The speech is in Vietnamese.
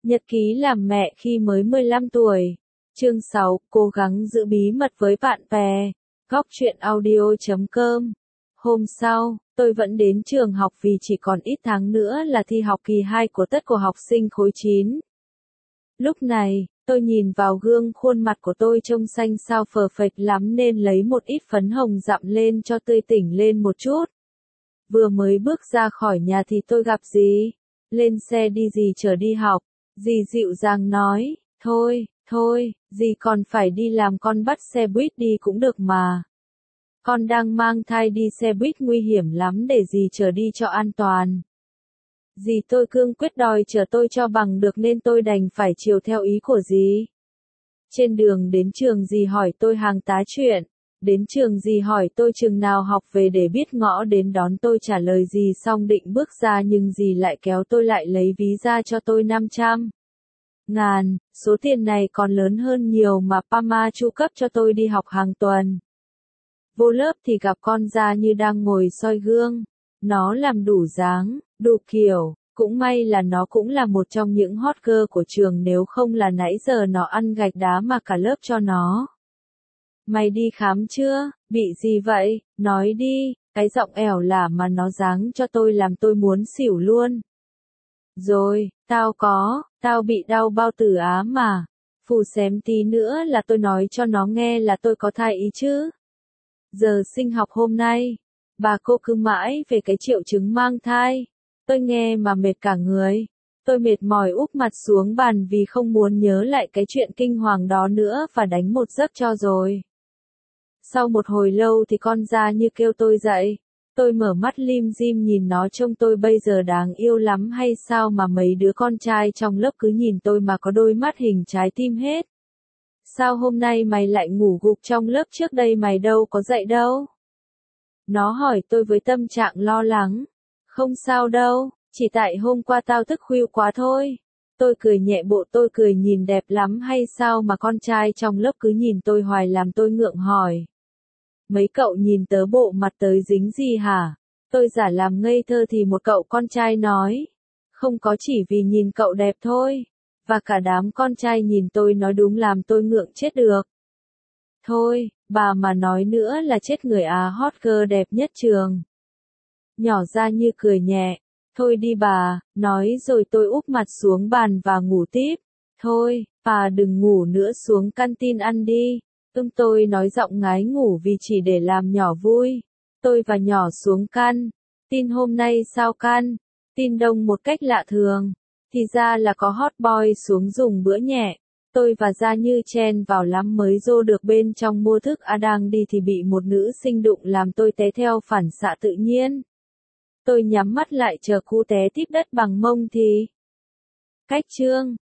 Nhật ký làm mẹ khi mới 15 tuổi. Chương 6, cố gắng giữ bí mật với bạn bè. Góc truyện audio.com. Hôm sau, tôi vẫn đến trường học vì chỉ còn ít tháng nữa là thi học kỳ 2 của tất của học sinh khối 9. Lúc này, tôi nhìn vào gương khuôn mặt của tôi trông xanh xao phờ phệch lắm nên lấy một ít phấn hồng dặm lên cho tươi tỉnh lên một chút. Vừa mới bước ra khỏi nhà thì tôi gặp dì. Lên xe đi dì chở đi học. Dì dịu dàng nói, thôi, dì còn phải đi làm, con bắt xe buýt đi cũng được mà. Con đang mang thai, đi xe buýt nguy hiểm lắm, để dì chở đi cho an toàn. Dì tôi cương quyết đòi chở tôi cho bằng được nên tôi đành phải chiều theo ý của dì. Trên đường đến trường dì hỏi tôi hàng tá chuyện. Đến trường dì hỏi tôi chừng nào học về để biết ngõ đến đón, tôi trả lời dì xong định bước ra nhưng dì lại kéo tôi lại lấy ví ra cho tôi 500.000, số tiền này còn lớn hơn nhiều mà Pama chu cấp cho tôi đi học hàng tuần. Vô lớp thì gặp con Gia Như đang ngồi soi gương. Nó làm đủ dáng, đủ kiểu, cũng may là nó cũng là một trong những hot girl của trường, nếu không là nãy giờ nó ăn gạch đá mà cả lớp cho nó. Mày đi khám chưa? Bị gì vậy? Nói đi. Cái giọng ẻo lả mà nó giáng cho tôi làm tôi muốn xỉu luôn. Rồi, tao bị đau bao tử á mà. Phù xém tí nữa là tôi nói cho nó nghe là tôi có thai ý chứ. Giờ sinh học hôm nay, bà cô cứ mãi về cái triệu chứng mang thai. Tôi nghe mà mệt cả người. Tôi mệt mỏi úp mặt xuống bàn vì không muốn nhớ lại cái chuyện kinh hoàng đó nữa và đánh một giấc cho rồi. Sau một hồi lâu thì con Gia Như kêu tôi dậy. Tôi mở mắt lim dim nhìn nó, trông tôi bây giờ đáng yêu lắm hay sao mà mấy đứa con trai trong lớp cứ nhìn tôi mà có đôi mắt hình trái tim hết. Sao hôm nay mày lại ngủ gục trong lớp, trước đây mày đâu có dậy đâu? Nó hỏi tôi với tâm trạng lo lắng. Không sao đâu, chỉ tại hôm qua tao thức khuya quá thôi. Tôi cười nhẹ, bộ tôi cười nhìn đẹp lắm hay sao mà con trai trong lớp cứ nhìn tôi hoài làm tôi ngượng hỏi. Mấy cậu nhìn tớ bộ mặt tới dính gì hả? Tôi giả làm ngây thơ thì một cậu con trai nói. Không có, chỉ vì nhìn cậu đẹp thôi. Và cả đám con trai nhìn tôi nói đúng làm tôi ngượng chết được. Thôi, bà mà nói nữa là chết người à, hot girl đẹp nhất trường. Nhỏ Gia Như cười nhẹ. Thôi đi bà, nói rồi tôi úp mặt xuống bàn và ngủ tiếp. Thôi, bà đừng ngủ nữa, xuống canteen ăn đi. Tôi nói giọng ngái ngủ vì chỉ để làm nhỏ vui. Tôi và nhỏ xuống căn. Tin hôm nay sao căn? Tin đông một cách lạ thường. Thì ra là có hot boy xuống dùng bữa nhẹ. Tôi và Gia Như chen vào lắm mới vô được bên trong mua thức. Đang đi thì bị một nữ sinh đụng làm tôi té theo phản xạ tự nhiên. Tôi nhắm mắt lại chờ cú té tiếp đất bằng mông thì. Cách chương.